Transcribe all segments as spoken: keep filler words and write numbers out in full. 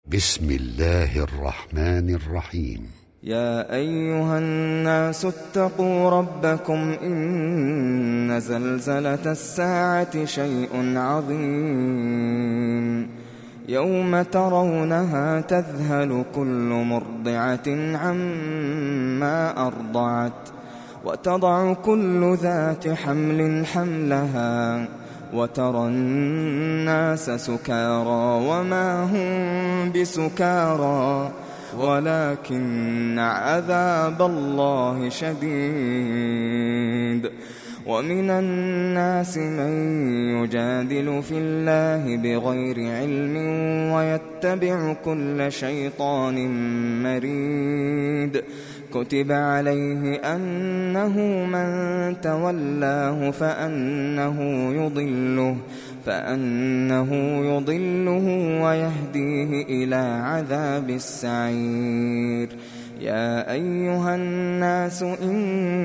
بسم الله الرحمن الرحيم. يا أيها الناس اتقوا ربكم إن زلزلة الساعة شيء عظيم يوم ترونها تذهل كل مرضعة عما أرضعت وتضع كل ذات حمل حملها وترى الناس سكارى وما هم بسكارى ولكن عذاب الله شديد. ومن الناس من يجادل في الله بغير علم ويتبع كل شيطان مريد. كتب عليه أنه من تولاه فأنه يضله فأنه يضله ويهديه إلى عذاب السعير. يا أيها الناس إن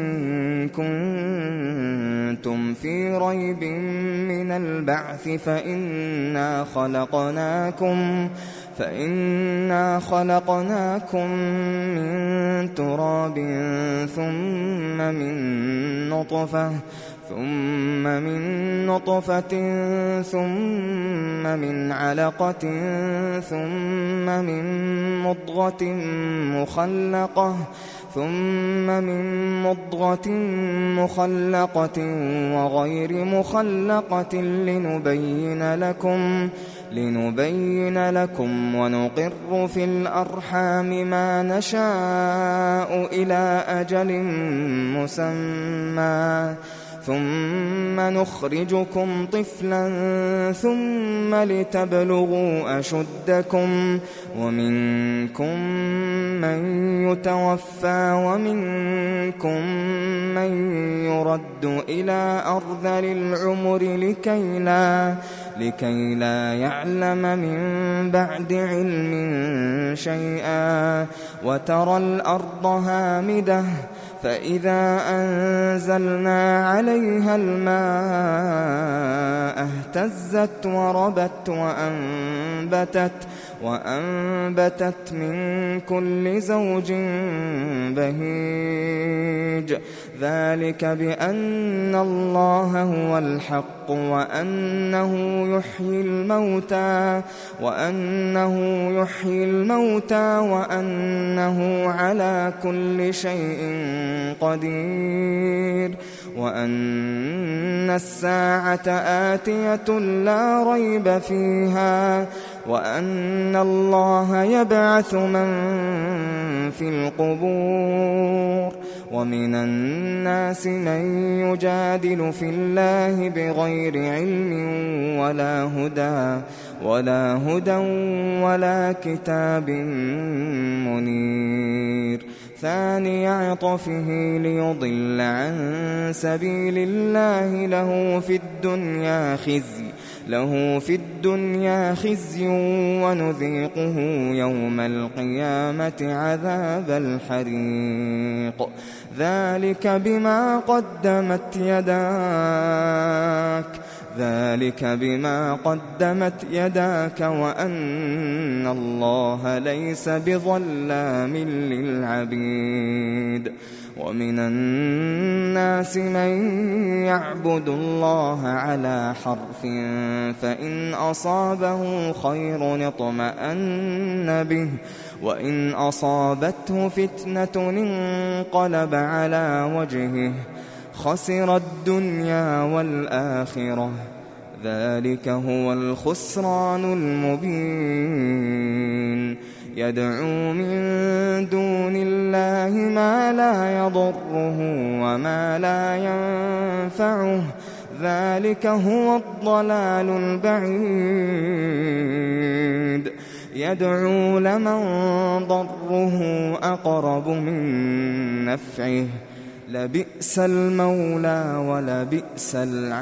كنتم في ريب من البعث فإنا خلقناكم فإنا خلقناكم من تراب ثم من نطفة ثم من نطفة ثم من علقة ثم من مضغة مخلقة ثم من مضغة مخلقة وغير مخلقة لنبين لكم لنبين لكم ونقر في الأرحام ما نشاء إلى أجل مسمى ثم نخرجكم طفلا ثم لتبلغوا أشدكم ومنكم من يتوفى ومنكم من يرد إلى أرذل العمر لكي لا لكي لا يعلم من بعد علم شيئا. وترى الأرض هامدة فإذا أنزلنا عليها الماء اهتزت وربت وأنبتت وأنبتت من كل زوج بهيج. ذلك بأن الله هو الحق وأنه يحيي الموتى وأنه يحيي الموتى وأنه على كل شيء قدير وأن الساعة آتية لا ريب فيها وأن الله يبعث من في القبور. ومن الناس من يجادل في الله بغير علم ولا هدى ولا هدى ولا كتاب منير. ثاني عطفه ليضل عن سبيل الله له في الدنيا خزي له في الدنيا خزي ونذيقه يوم القيامة عذاب الحريق. ذلك بما قدمت يداك ذلك بما قدمت يداك وأن الله ليس بظلام للعبيد. ومن الناس من يعبد الله على حرف فإن أصابه خير اطمأن به وإن أصابته فتنة انقلب على وجهه خسر الدنيا والآخرة. ذلك هو الخسران المبين. يدعو من دون الله ما لا يضره وما لا ينفعه ذلك هو الضلال البعيد. يدعو لمن ضره أقرب من نفعه لبئس المولى ولبئس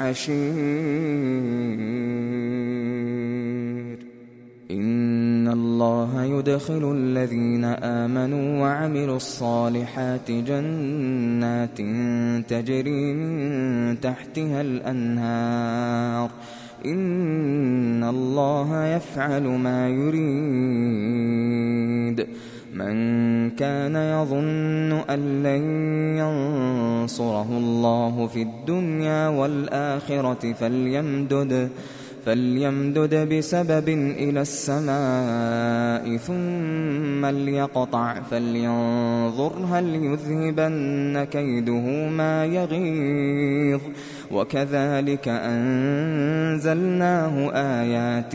العشير. إن الله يدخل الذين آمنوا وعملوا الصالحات جنات تجري من تحتها الأنهار إن الله يفعل ما يريد. شهيد من كان يظن أن لن ينصره الله في الدنيا والآخرة فليمدد فليمدد بسبب إلى السماء ثم ليقطع فلينظر هل يذهبن كيده ما يغيظ وكذلك أنزلناه آيات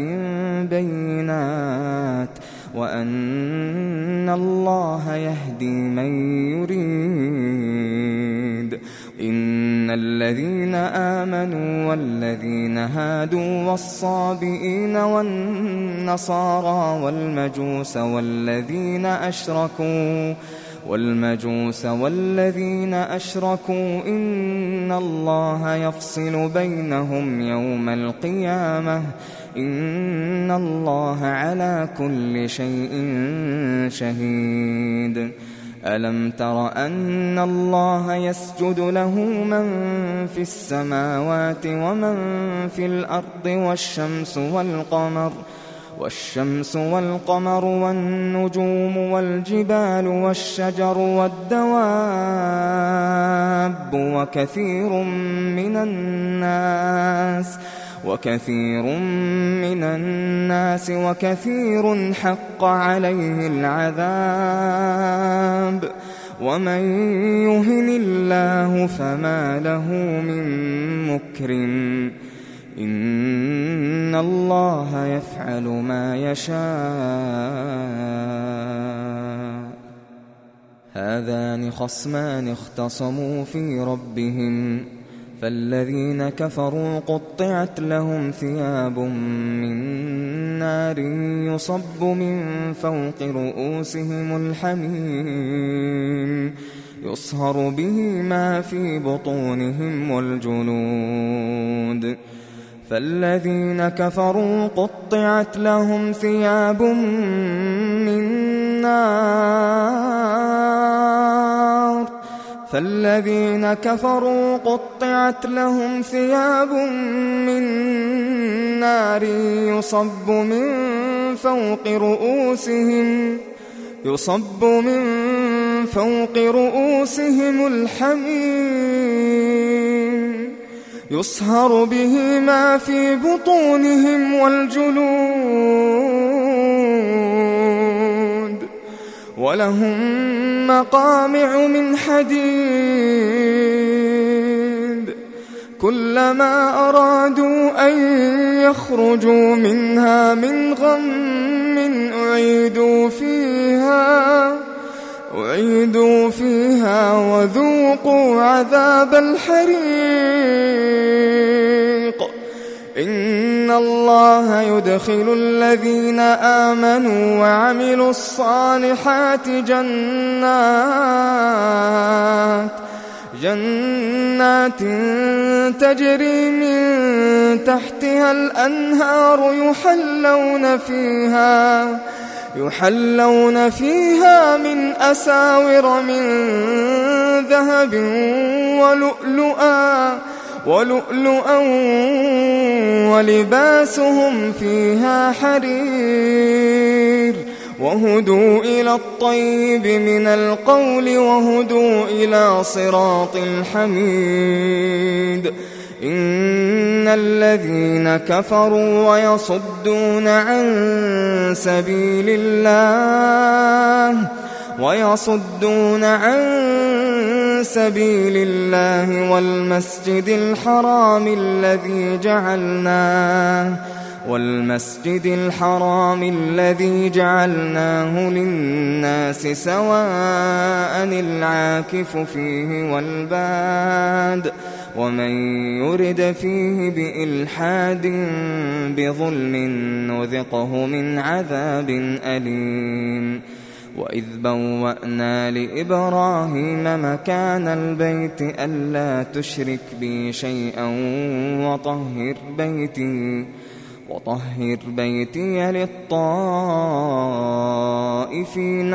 بينات وأن الله يهدي من يريد إن الذين آمنوا والذين هادوا والصابئين والنصارى والمجوس والذين أشركوا والمجوس والذين أشركوا إن الله يفصل بينهم يوم القيامة إن الله على كل شيء شهيد ألم تر أن الله يسجد له من في السماوات ومن في الأرض والشمس والقمر والشمس والقمر والنجوم والجبال والشجر والدواب وكثير من الناس وكثير من الناس وكثير حق عليه العذاب ومن يهن الله فما له من مكرم إن الله يفعل ما يشاء هذان خصمان اختصموا في ربهم فالذين كفروا قطعت لهم ثياب من نار يصب من فوق رؤوسهم الحميم يصهر به ما في بطونهم والجلود فالذين كفروا قطعت لهم ثياب من نار فالذين كفروا قطعت لهم ثياب من نار يصب من فوق رؤوسهم يصب من فوق رؤوسهم الحميم يصهر به ما في بطونهم والجلود ولهم مقامع من حديد كلما أرادوا أن يخرجوا منها من غم أعيدوا فيها أعيدوا فيها وذوقوا عذاب الحريق إن الله يدخل الذين آمنوا وعملوا الصالحات جنات جنات تجري من تحتها الأنهار يحلون فيها يحلون فيها من أساور من ذهب ولؤلؤا ولؤلؤا ولباسهم فيها حرير وهدوا إلى الطيب من القول وهدوا إلى صراط الحميد إن الذين كفروا ويصدون عن سبيل الله ويصدون عن سبيل الله والمسجد الحرام الذي جعلناه والمسجد الحرام الذي جعلناه للناس سواء العاكف فيه والباد ومن يرد فيه بإلحاد بظلم نذقه من عذاب أليم وإذ بوأنا لإبراهيم مكان البيت ألا تشرك بي شيئا وطهر بيتي وطهر بيتي للطائفين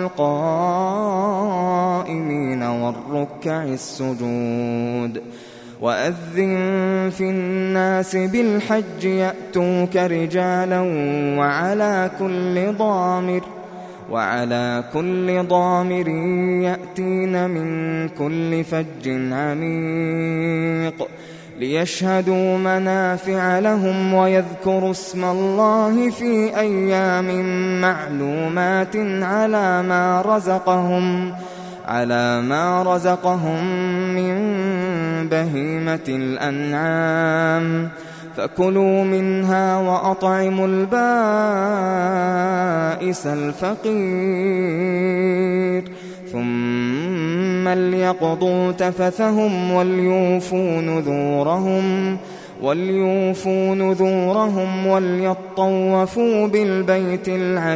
والقائمين والركع السجود وأذن في الناس بالحج يأتوك رجالا وعلى كل ضامر وعلى كل ضامر يأتين من كل فج عميق ليشهدوا منافع لهم ويذكروا اسم الله في أيام معلومات على ما رزقهم على ما رزقهم من بهيمة الأنعام فكلوا منها وأطعموا البائس الفقير ثم ليقضوا تفثهم وليوفوا نذورهم وليوفوا نذورهم وليطوفوا بالبيت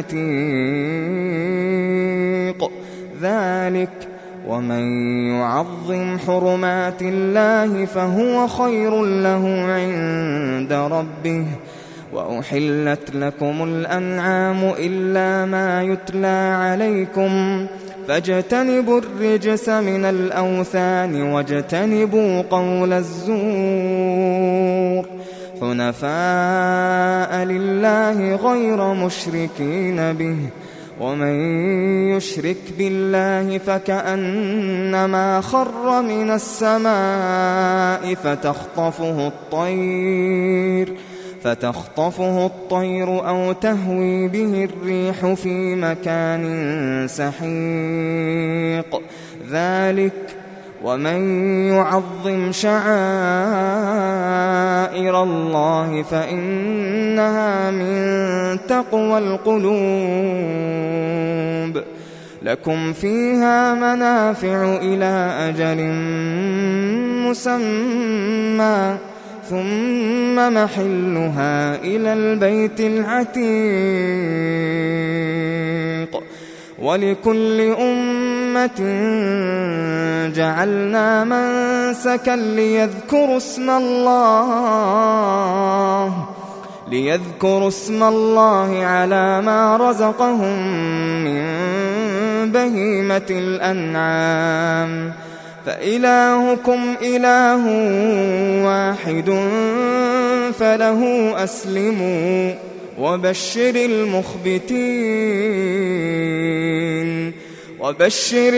العتيق ذلك ومن يعظم حرمات الله فهو خير له عند ربه وأحلت لكم الأنعام إلا ما يتلى عليكم فاجتنبوا الرجس من الأوثان واجتنبوا قول الزور حنفاء لله غير مشركين به ومن يشرك بالله فكأنما خر من السماء فتخطفه الطير فتخطفه الطير أو تهوي به الريح في مكان سحيق ذلك ومن يعظم شعائر الله فإنها من تقوى القلوب لكم فيها منافع إلى أجل مسمى ثم محلها إلى البيت العتيق ولكل أمة جعلنا منسكا ليذكروا اسم الله ليذكروا اسم الله على ما رزقهم من بهيمة الأنعام فإلهكم إله واحد فله أسلموا وبشر المخبتين وبشر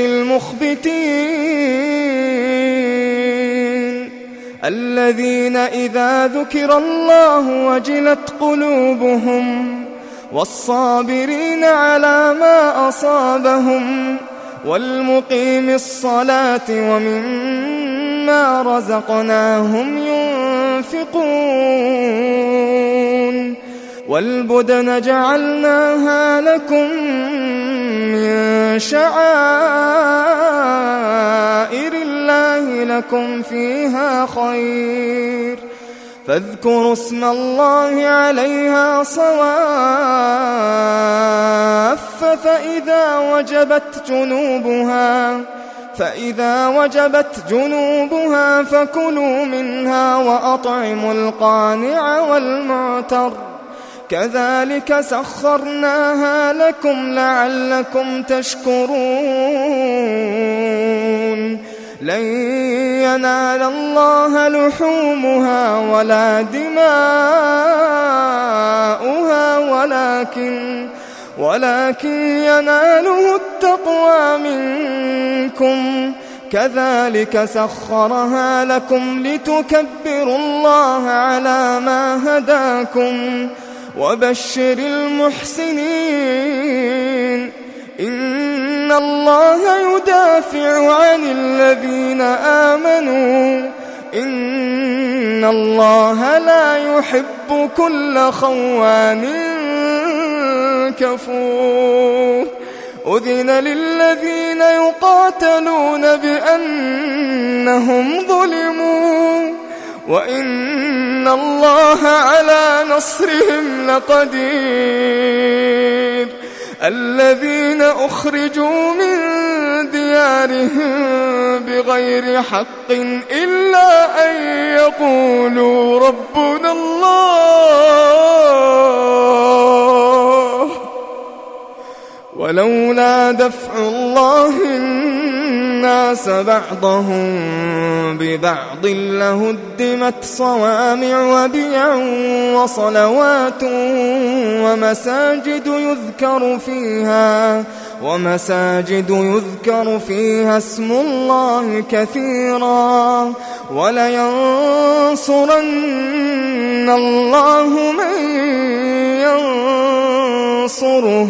المخبتين الذين إذا ذكر الله وجلت قلوبهم والصابرين على ما أصابهم والمقيم الصلاة ومما رزقناهم ينفقون والبدن جعلناها لكم من شعائر الله لكم فيها خير فاذكروا اسم الله عليها صواف فإذا وجبت جنوبها فإذا وجبت جنوبها فكلوا منها وأطعموا القانع والمعتر كذلك سخرناها لكم لعلكم تشكرون لن ينال الله لحومها ولا دماؤها ولكن ولكن يناله التقوى منكم كذلك سخرها لكم لتكبروا الله على ما هداكم وبشر المحسنين إن الله يدافع عن الذين آمنوا إن الله لا يحب كل خوان كفور أذن للذين يقاتلون بأنهم ظلموا وإن الله على نصرهم لقدير الذين أخرجوا من ديارهم بغير حق إلا أن يقولوا ربنا الله ولولا دفع الله الناس بعضهم ببعض لهدمت صوامع وبيع وصلوات ومساجد يذكر فيها ومساجد يذكر فيها اسم الله كثيرا ولينصرن الله من ينصره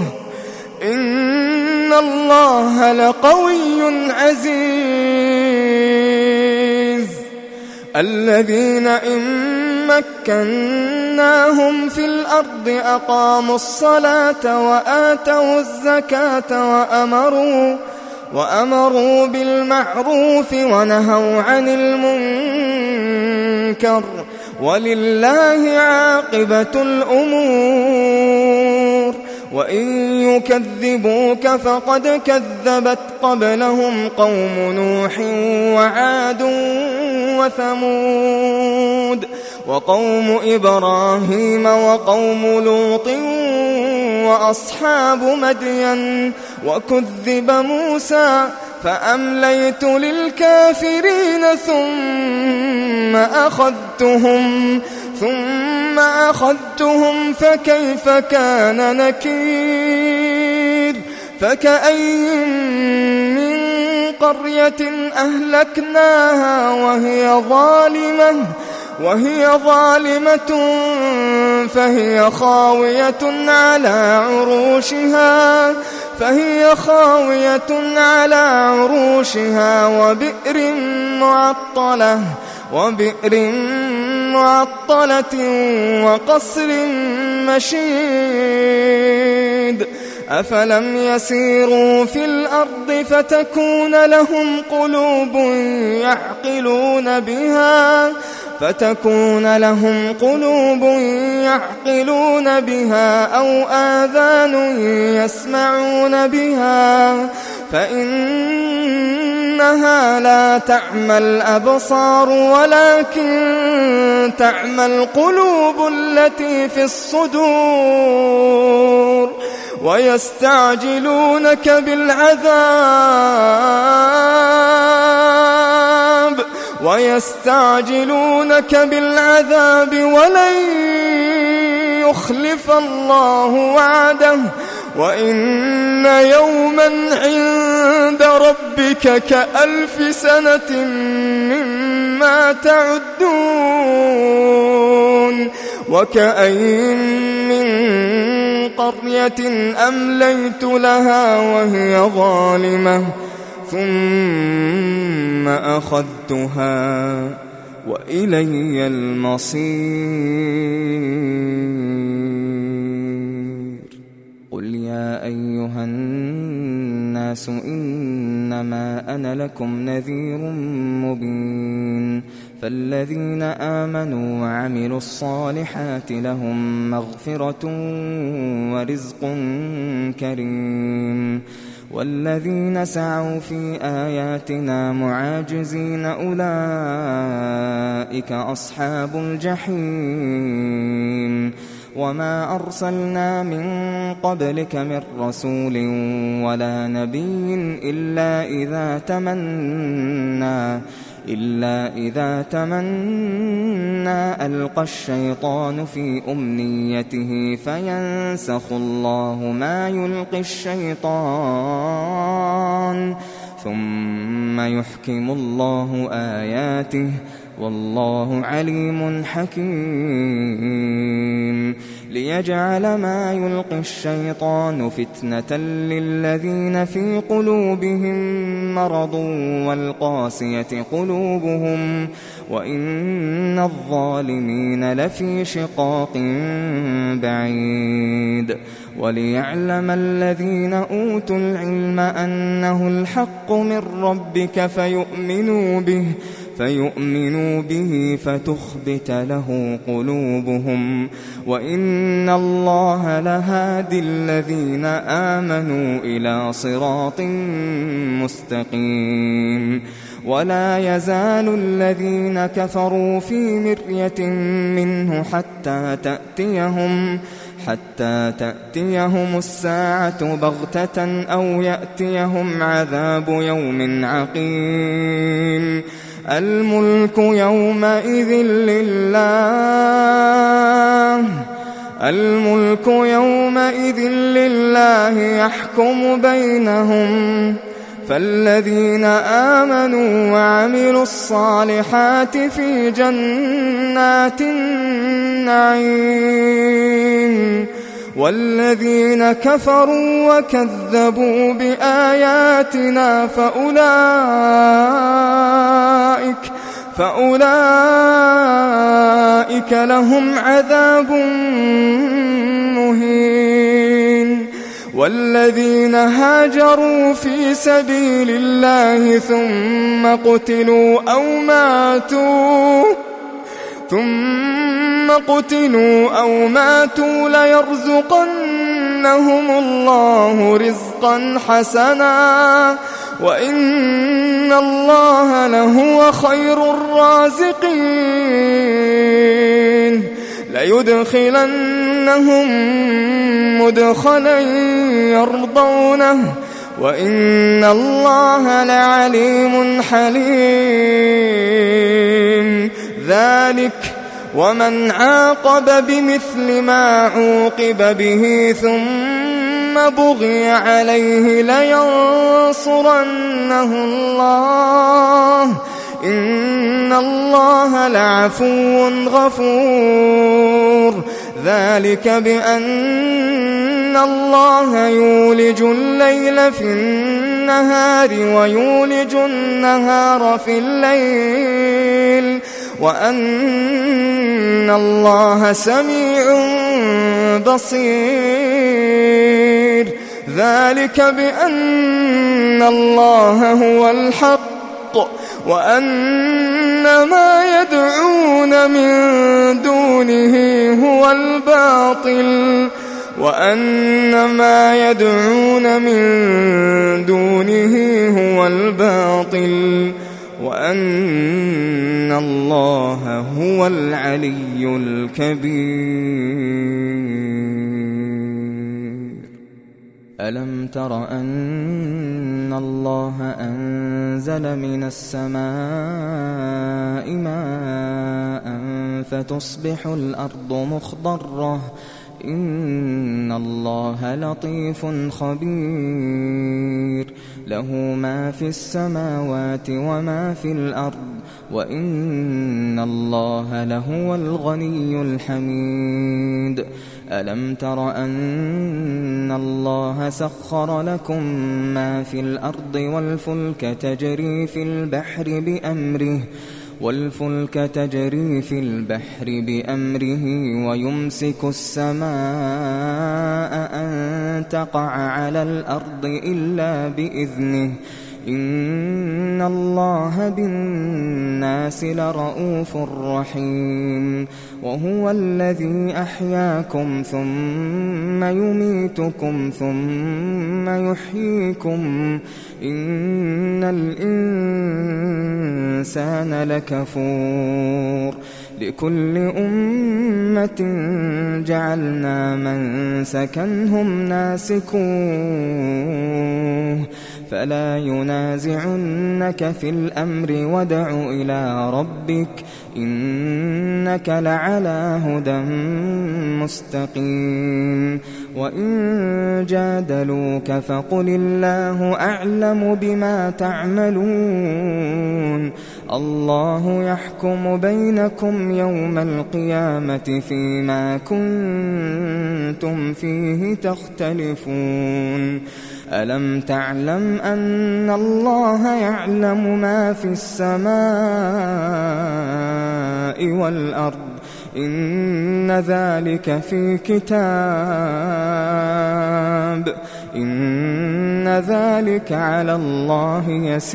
إن الله لقوي عزيز. الذين إن مكناهم في الأرض أقاموا الصلاة وآتوا الزكاة وأمروا وأمروا بالمعروف ونهوا عن المنكر ولله عاقبة الأمور. وإن يكذبوك فقد كذبت قبلهم قوم نوح وعاد وثمود وقوم إبراهيم وقوم لوط وأصحاب مدين وكذب موسى فأمليت للكافرين ثم أخذتهم ثم أخذتهم فكيف كان نكير. فكأي من قرية أهلكناها وهي ظالمة وهي ظالمة فهي خاوية على عروشها فهي خاوية على عروشها وبئر معطلة وبئر معطلة وقصر مشيد. أفلم يسيروا في الأرض فتكون لهم قلوب يعقلون بها فتكون لهم قلوب يعقلون بها أو آذان يسمعون بها فإنها لا تعمى الأبصار ولكن تعمى القلوب التي في الصدور. ويستعجلونك بالعذاب ويستعجلونك بالعذاب ولن يخلف الله وعده وإن يوما عند ربك كألف سنة مما تعدون. وكأين من قرية أمليت لها وهي ظالمة ثم أخذتها وإلي المصير. قل يا أيها الناس إنما أنا لكم نذير مبين. فالذين آمنوا وعملوا الصالحات لهم مغفرة ورزق كريم. والذين سعوا في آياتنا معاجزين أولئك أصحاب الجحيم. وما أرسلنا من قبلك من رسول ولا نبي إلا إذا تمنى إلا إذا تمنى ألقى الشيطان في أمنيته فينسخ الله ما يلقي الشيطان ثم يحكم الله آياته والله عليم حكيم. ليجعل ما يلقي الشيطان فتنة للذين في قلوبهم مرض والقاسية قلوبهم وإن الظالمين لفي شقاق بعيد. وليعلم الذين أوتوا العلم أنه الحق من ربك فيؤمنوا به فيؤمنوا به فتخبت له قلوبهم وإن الله لهادي الذين آمنوا إلى صراط مستقيم. ولا يزال الذين كفروا في مرية منه حتى تأتيهم حتى تأتيهم الساعة بغتة أو يأتيهم عذاب يوم عقيم. الملك يومئذ لله الملك يومئذ لله يحكم بينهم، فالذين آمنوا وعملوا الصالحات في جنات النعيم، والذين كفروا وكذبوا بآياتنا فأولئك فأولئك لهم عذاب مهين. والذين هاجروا في سبيل الله ثم قتلوا أو ماتوا ثم قتلوا أو ماتوا ليرزقنهم الله رزقا حسنا وإن الله لهو خير الرازقين. ليدخلنهم مدخلا يرضونه وإن الله لعليم حليم. ذلك ومن عاقب بمثل ما عوقب به ثم بغي عليه لينصرنه الله إن الله لعفو غفور. ذلك بأن الله يولج الليل في النهار ويولج النهار في الليل وأن الله سميع بصير. ذلك بأن الله هو الحق وأن ما يدعون من دونه هو الباطل وأن ما يدعون من دونه هو الباطل وأن الله هو العلي الكبير. ألم تر أن الله أنزل من السماء ماء فتصبح الأرض مخضرة إن الله لطيف خبير. له ما في السماوات وما في الأرض وإن الله لهو الغني الحميد. ألم تر أن الله سخر لكم ما في الأرض والفلك تجري في البحر بأمره والفلك تجري في البحر بأمره ويمسك السماء أن تقع على الأرض إلا بإذنه إن الله بالناس لرءوف رحيم. وهو الذي أحياكم ثم يميتكم ثم يحييكم إن الإنسان لكفور. لكل أمة جعلنا منسكنهم ناسكوه فلا ينازعنك في الأمر وادع إلى ربك إنك لعلى هدى مستقيم. وإن جادلوك فقل الله أعلم بما تعملون الله يحكم بينكم يوم القيامة فيما كنتم فيه تختلفون. ألم تعلم أن الله يعلم ما في السماء والأرض إن ذلك في كتاب إن ذلك على الله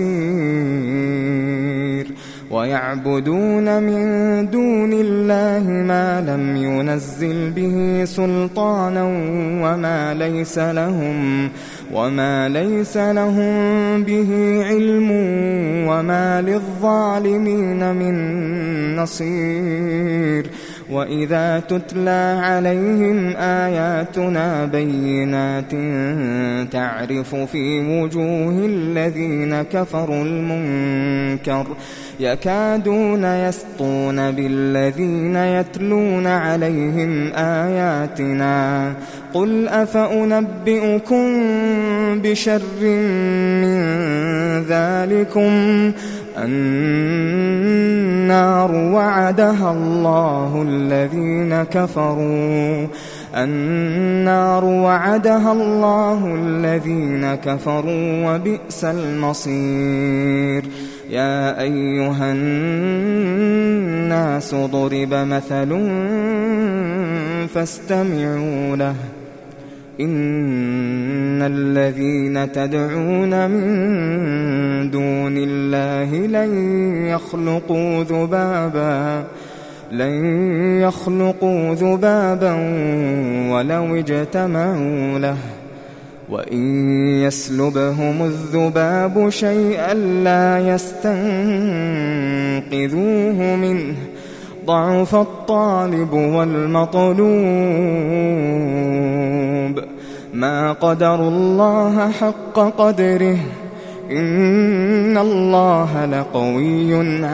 يسير. ويعبدون من دون الله ما لم ينزل به سلطانا وما ليس لهم وما ليس لهم به علم وما للظالمين من نصير. وإذا تتلى عليهم آياتنا بينات تعرف في وجوه الذين كفروا المنكر يكادون يسطون بالذين يتلون عليهم آياتنا قل أفأنبئكم بشر من ذلكم النار وعدها الله الذين كفروا النار وعدها الله الذين كفروا وبئس المصير يا أيها الناس ضرب مثل فاستمعوا له إن الذين تدعون من دون الله لن يخلقوا ذبابا لن يخلقوا ذبابا ولو اجتمعوا له وإن يسلبهم الذباب شيئا لا يستنقذوه منه ضعف الطالب والمطلوب ما قدروا الله حق قدره إن الله لقوي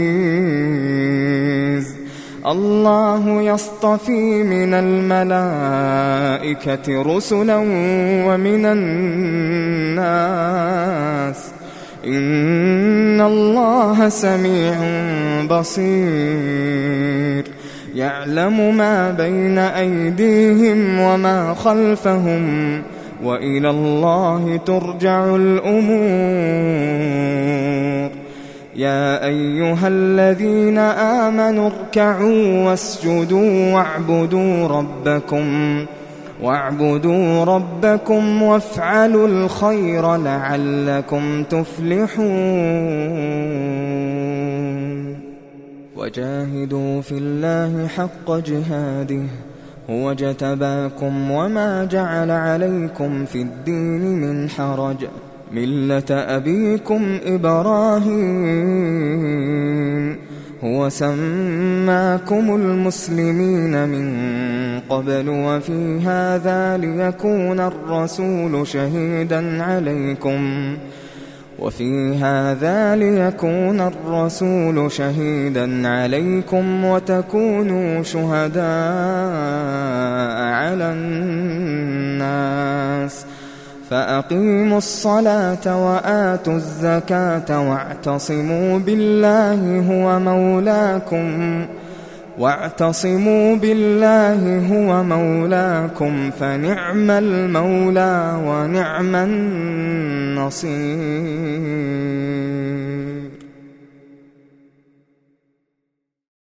عزيز الله يصطفي من الملائكة رسلا ومن الناس إن الله سميع بصير يعلم ما بين أيديهم وما خلفهم وإلى الله ترجع الأمور يا أيها الذين آمنوا اركعوا واسجدوا واعبدوا ربكم واعبدوا ربكم وافعلوا الخير لعلكم تفلحون وجاهدوا في الله حق جهاده هو اجتباكم وما جعل عليكم في الدين من حرج ملة أبيكم إبراهيم هو سماكم المسلمين من قبل وفي هذا ليكون الرسول شهيدا عليكم وفي هذا ليكون الرسول شهيدا عليكم وتكونوا شهداء على الناس فأقيموا الصلاة وآتوا الزكاة واعتصموا بالله هو مولاكم واعتصموا بالله هو مولاكم فنعم المولى ونعم النصير.